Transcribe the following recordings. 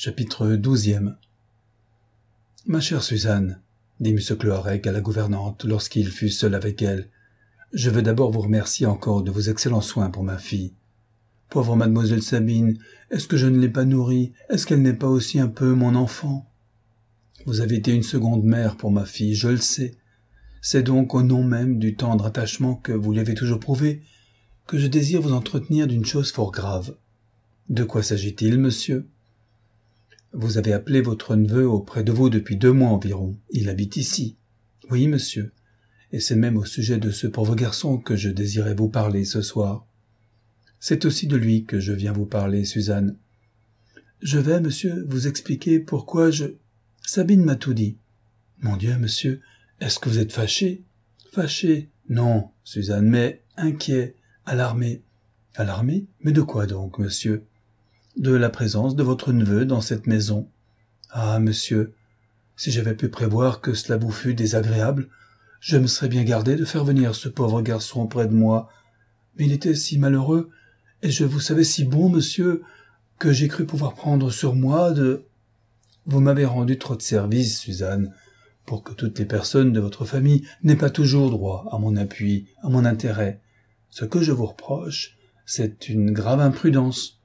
Chapitre 12. Ma chère Suzanne, dit M. Cloarec à la gouvernante lorsqu'il fut seul avec elle, je veux d'abord vous remercier encore de vos excellents soins pour ma fille. Pauvre mademoiselle Sabine, est-ce que je ne l'ai pas nourrie? Est-ce qu'elle n'est pas aussi un peu mon enfant? Vous avez été une seconde mère pour ma fille, je le sais. C'est donc au nom même du tendre attachement que vous lui avez toujours prouvé que je désire vous entretenir d'une chose fort grave. De quoi s'agit-il, monsieur? Vous avez appelé votre neveu auprès de vous depuis 2 mois environ. Il habite ici. Oui, monsieur. Et c'est même au sujet de ce pauvre garçon que je désirais vous parler ce soir. C'est aussi de lui que je viens vous parler, Suzanne. Je vais, monsieur, vous expliquer pourquoi Sabine m'a tout dit. Mon Dieu, monsieur, est-ce que vous êtes fâché? Fâché? Non, Suzanne, mais inquiet, alarmé. Alarmé? Mais de quoi donc, monsieur? De la présence de votre neveu dans cette maison. Ah, monsieur, si j'avais pu prévoir que cela vous fût désagréable, je me serais bien gardé de faire venir ce pauvre garçon près de moi. Mais il était si malheureux, et je vous savais si bon, monsieur, que j'ai cru pouvoir prendre sur moi de... Vous m'avez rendu trop de service, Suzanne, pour que toutes les personnes de votre famille n'aient pas toujours droit à mon appui, à mon intérêt. Ce que je vous reproche, c'est une grave imprudence.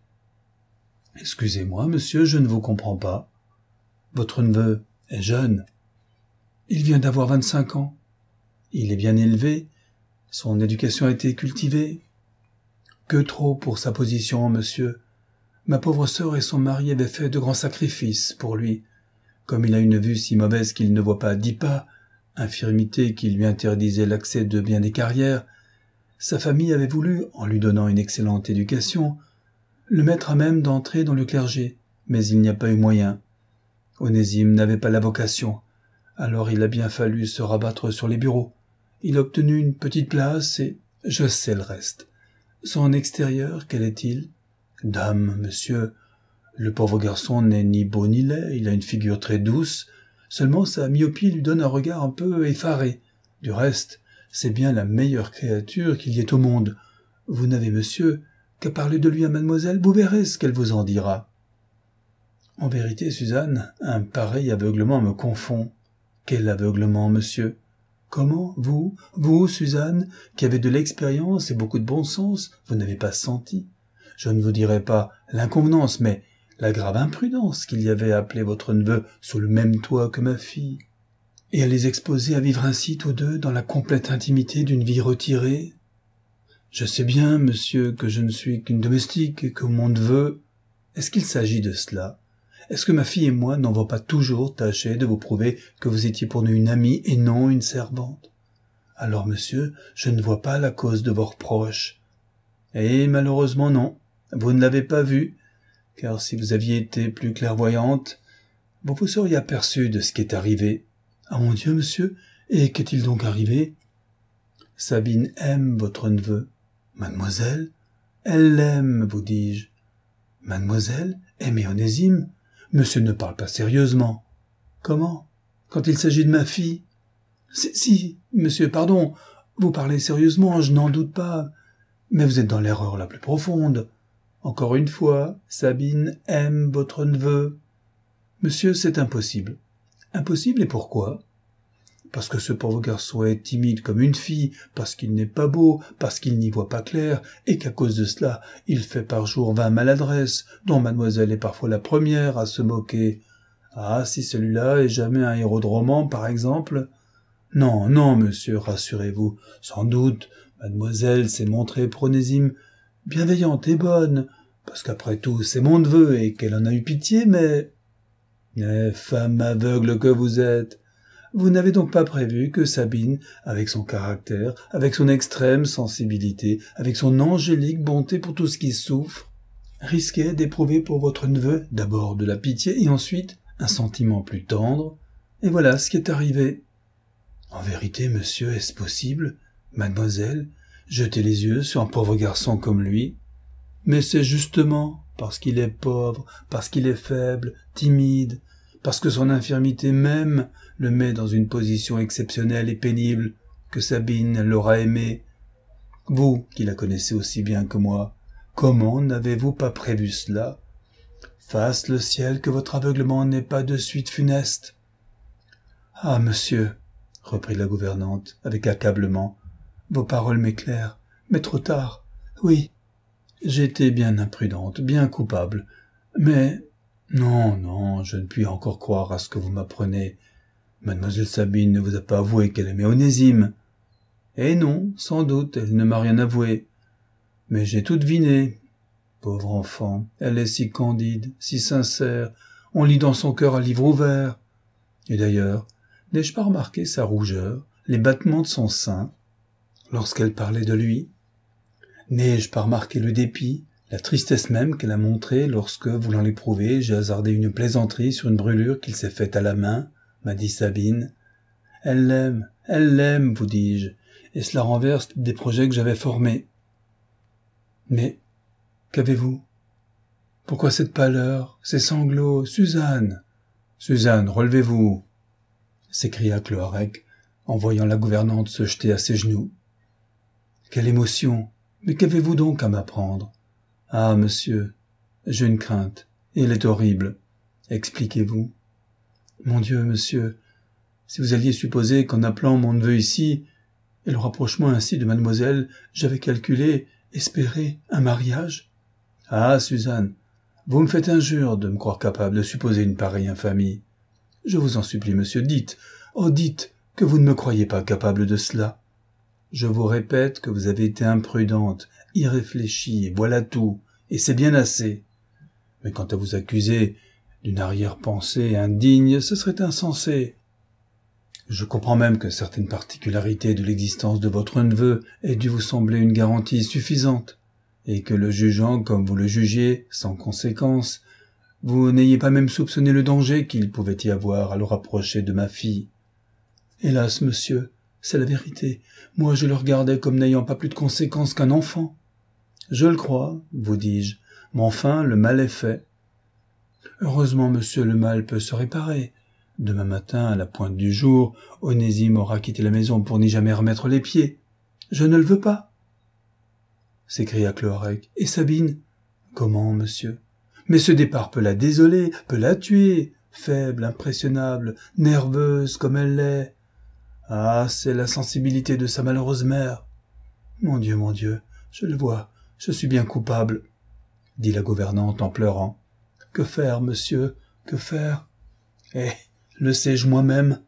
Excusez-moi, monsieur, je ne vous comprends pas. Votre neveu est jeune. Il vient d'avoir 25 ans. Il est bien élevé. Son éducation a été cultivée. Que trop pour sa position, monsieur. Ma pauvre sœur et son mari avaient fait de grands sacrifices pour lui. Comme il a une vue si mauvaise qu'il ne voit pas 10 pas, infirmité qui lui interdisait l'accès de bien des carrières, sa famille avait voulu, en lui donnant une excellente éducation, le mettre à même d'entrer dans le clergé, mais il n'y a pas eu moyen. Onésime n'avait pas la vocation, alors il a bien fallu se rabattre sur les bureaux. Il a obtenu une petite place et je sais le reste. Son extérieur, quel est-il? Dame, monsieur, le pauvre garçon n'est ni beau ni laid, il a une figure très douce, seulement sa myopie lui donne un regard un peu effaré. Du reste, c'est bien la meilleure créature qu'il y ait au monde. Vous n'avez, monsieur, qu'à parler de lui à mademoiselle, vous verrez ce qu'elle vous en dira. En vérité, Suzanne, un pareil aveuglement me confond. Quel aveuglement, monsieur? Comment, vous, Suzanne, qui avez de l'expérience et beaucoup de bon sens, vous n'avez pas senti? Je ne vous dirai pas l'inconvenance, mais la grave imprudence qu'il y avait à appeler votre neveu sous le même toit que ma fille, et à les exposer à vivre ainsi tous deux dans la complète intimité d'une vie retirée. Je sais bien, monsieur, que je ne suis qu'une domestique et que mon neveu... Est-ce qu'il s'agit de cela? Est-ce que ma fille et moi n'avons pas toujours tâché de vous prouver que vous étiez pour nous une amie et non une servante? Alors, monsieur, je ne vois pas la cause de vos reproches. Et malheureusement non, vous ne l'avez pas vu, car si vous aviez été plus clairvoyante, vous vous seriez aperçu de ce qui est arrivé. Ah mon Dieu, monsieur, et qu'est-il donc arrivé? Sabine aime votre neveu. Mademoiselle? Elle l'aime, vous dis-je. Mademoiselle? Aimer Onésime? Monsieur ne parle pas sérieusement. Comment? Quand il s'agit de ma fille? Si, monsieur, pardon, vous parlez sérieusement, je n'en doute pas. Mais vous êtes dans l'erreur la plus profonde. Encore une fois, Sabine aime votre neveu. Monsieur, c'est impossible. Impossible, et pourquoi? Parce que ce pauvre garçon est timide comme une fille, parce qu'il n'est pas beau, parce qu'il n'y voit pas clair, et qu'à cause de cela, il fait par jour 20 maladresses, dont mademoiselle est parfois la première à se moquer. Ah, si celui-là est jamais un héros de roman, par exemple? Non, non, monsieur, rassurez-vous, sans doute, mademoiselle s'est montrée pour Onésime bienveillante et bonne, parce qu'après tout, c'est mon neveu et qu'elle en a eu pitié, mais... femme aveugle que vous êtes! Vous n'avez donc pas prévu que Sabine, avec son caractère, avec son extrême sensibilité, avec son angélique bonté pour tout ce qui souffre, risquait d'éprouver pour votre neveu d'abord de la pitié et ensuite un sentiment plus tendre, et voilà ce qui est arrivé. En vérité, monsieur, est-ce possible, mademoiselle, jeter les yeux sur un pauvre garçon comme lui? Mais c'est justement parce qu'il est pauvre, parce qu'il est faible, timide, parce que son infirmité même le met dans une position exceptionnelle et pénible, que Sabine l'aura aimé. Vous, qui la connaissez aussi bien que moi, comment n'avez-vous pas prévu cela? Fasse le ciel que votre aveuglement n'ait pas de suite funeste. Ah, monsieur, reprit la gouvernante avec accablement, vos paroles m'éclairent, mais trop tard. Oui, j'ai été bien imprudente, bien coupable, mais non, je ne puis encore croire à ce que vous m'apprenez. Mademoiselle Sabine ne vous a pas avoué qu'elle aimait Onésime. Eh non, sans doute, elle ne m'a rien avoué. Mais j'ai tout deviné. Pauvre enfant, elle est si candide, si sincère, on lit dans son cœur un livre ouvert. Et d'ailleurs, n'ai-je pas remarqué sa rougeur, les battements de son sein, lorsqu'elle parlait de lui? N'ai-je pas remarqué le dépit, la tristesse même qu'elle a montrée lorsque, voulant l'éprouver, j'ai hasardé une plaisanterie sur une brûlure qu'il s'est faite à la main, m'a dit Sabine. Elle l'aime, vous dis-je, et cela renverse des projets que j'avais formés. Mais qu'avez-vous? Pourquoi cette pâleur, ces sanglots, Suzanne? Suzanne, relevez-vous, s'écria Cloarec, en voyant la gouvernante se jeter à ses genoux. Quelle émotion! Mais qu'avez-vous donc à m'apprendre? Ah, monsieur, j'ai une crainte, et elle est horrible. Expliquez-vous. Mon Dieu, monsieur, si vous alliez supposer qu'en appelant mon neveu ici, et le rapprochement ainsi de mademoiselle, j'avais calculé, espéré, un mariage? Ah, Suzanne, vous me faites injure de me croire capable de supposer une pareille infamie. Je vous en supplie, monsieur, dites que vous ne me croyez pas capable de cela. Je vous répète que vous avez été imprudente, irréfléchie, et voilà tout, et c'est bien assez. Mais quant à vous accuser d'une arrière-pensée indigne, ce serait insensé. Je comprends même que certaines particularités de l'existence de votre neveu aient dû vous sembler une garantie suffisante, et que le jugeant comme vous le jugiez, sans conséquence, vous n'ayez pas même soupçonné le danger qu'il pouvait y avoir à le rapprocher de ma fille. Hélas, monsieur, c'est la vérité. Moi, je le regardais comme n'ayant pas plus de conséquence qu'un enfant. Je le crois, vous dis-je, mais enfin, le mal est fait. Heureusement, monsieur, le mal peut se réparer. Demain matin, à la pointe du jour, Onésime aura quitté la maison pour n'y jamais remettre les pieds. Je ne le veux pas, s'écria Cloarec. Et Sabine? Comment, monsieur? Mais ce départ peut la désoler, peut la tuer, faible, impressionnable, nerveuse comme elle l'est. Ah, c'est la sensibilité de sa malheureuse mère. Mon Dieu, je le vois, je suis bien coupable, dit la gouvernante en pleurant. Que faire, monsieur, que faire? Eh, le sais-je moi-même?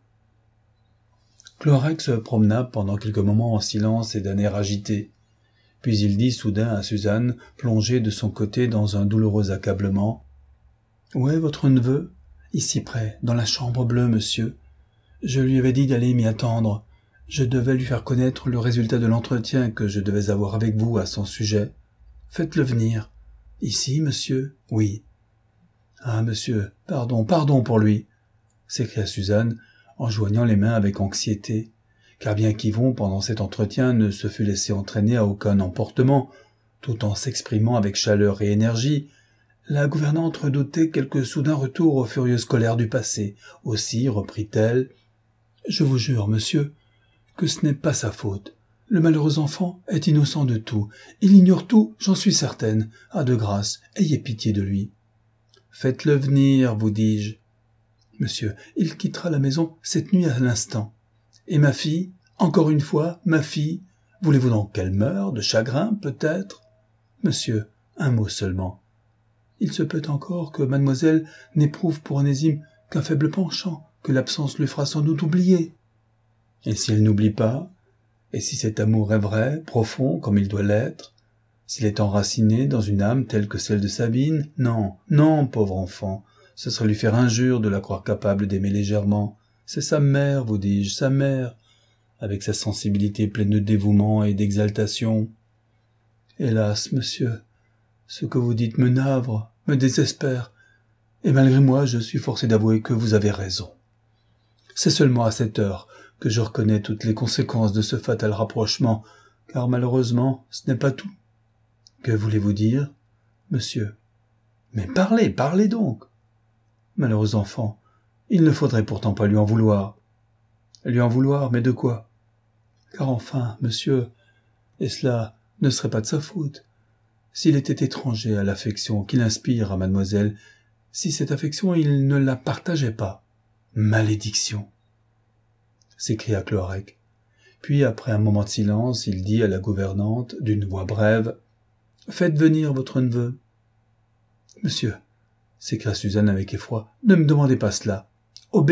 Cloarec se promena pendant quelques moments en silence et d'un air agité. Puis il dit soudain à Suzanne, plongée de son côté dans un douloureux accablement. « Où est votre neveu? Ici près, dans la chambre bleue, monsieur. Je lui avais dit d'aller m'y attendre. Je devais lui faire connaître le résultat de l'entretien que je devais avoir avec vous à son sujet. Faites-le venir. Ici, monsieur? Oui. Ah, monsieur, pardon pour lui, s'écria Suzanne, en joignant les mains avec anxiété, car bien qu'Yvon, pendant cet entretien, ne se fût laissé entraîner à aucun emportement, tout en s'exprimant avec chaleur et énergie, la gouvernante redoutait quelque soudain retour aux furieuses colères du passé. Aussi, reprit-elle, « Je vous jure, monsieur, que ce n'est pas sa faute. Le malheureux enfant est innocent de tout. Il ignore tout, j'en suis certaine. Ah, de grâce, ayez pitié de lui. » « Faites-le venir, vous dis-je. »« Monsieur, il quittera la maison cette nuit à l'instant. Et ma fille, encore une fois, ma fille, voulez-vous donc qu'elle meure, de chagrin, peut-être? Monsieur, un mot seulement. Il se peut encore que mademoiselle n'éprouve pour Onésime qu'un faible penchant, que l'absence lui fera sans doute oublier. Et si elle n'oublie pas, et si cet amour est vrai, profond, comme il doit l'être, s'il est enraciné dans une âme telle que celle de Sabine, non, pauvre enfant, ce serait lui faire injure de la croire capable d'aimer légèrement. C'est sa mère, vous dis-je, sa mère, avec sa sensibilité pleine de dévouement et d'exaltation. Hélas, monsieur, ce que vous dites me navre, me désespère, et malgré moi, je suis forcé d'avouer que vous avez raison. C'est seulement à cette heure que je reconnais toutes les conséquences de ce fatal rapprochement, car malheureusement, ce n'est pas tout. Que voulez-vous dire, monsieur? Mais parlez donc. Malheureux enfant, il ne faudrait pourtant pas lui en vouloir. Lui en vouloir, mais de quoi? Car enfin, monsieur, et cela ne serait pas de sa faute. S'il était étranger à l'affection qu'il inspire à mademoiselle, si cette affection il ne la partageait pas. Malédiction! S'écria Cloarec. Puis, après un moment de silence, il dit à la gouvernante, d'une voix brève, « Faites venir votre neveu. »« Monsieur, » s'écria Suzanne avec effroi, « ne me demandez pas cela. Obéissez. »«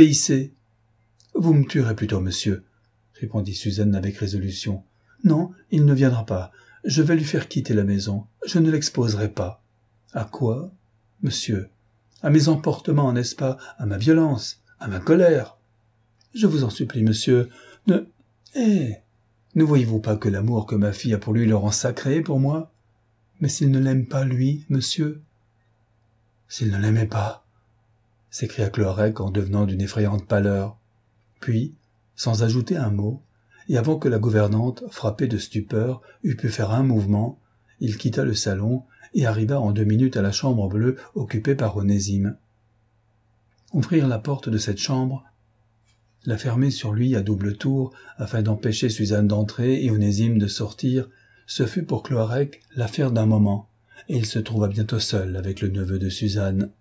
Vous me tuerez plutôt, monsieur, » répondit Suzanne avec résolution. « Non, il ne viendra pas. Je vais lui faire quitter la maison. Je ne l'exposerai pas. »« À quoi, monsieur ? À mes emportements, n'est-ce pas ? À ma violence, à ma colère. Je vous en supplie, monsieur, ne voyez-vous pas que l'amour que ma fille a pour lui le rend sacré pour moi ? Mais s'il ne l'aime pas, lui, monsieur ? » « S'il ne l'aimait pas !» s'écria Cloarec en devenant d'une effrayante pâleur. Puis, sans ajouter un mot, et avant que la gouvernante, frappée de stupeur, eût pu faire un mouvement, il quitta le salon et arriva en 2 minutes à la chambre bleue occupée par Onésime. Ouvrir la porte de cette chambre, la fermer sur lui à double tour afin d'empêcher Suzanne d'entrer et Onésime de sortir, ce fut pour Cloarec l'affaire d'un moment, et il se trouva bientôt seul avec le neveu de Suzanne.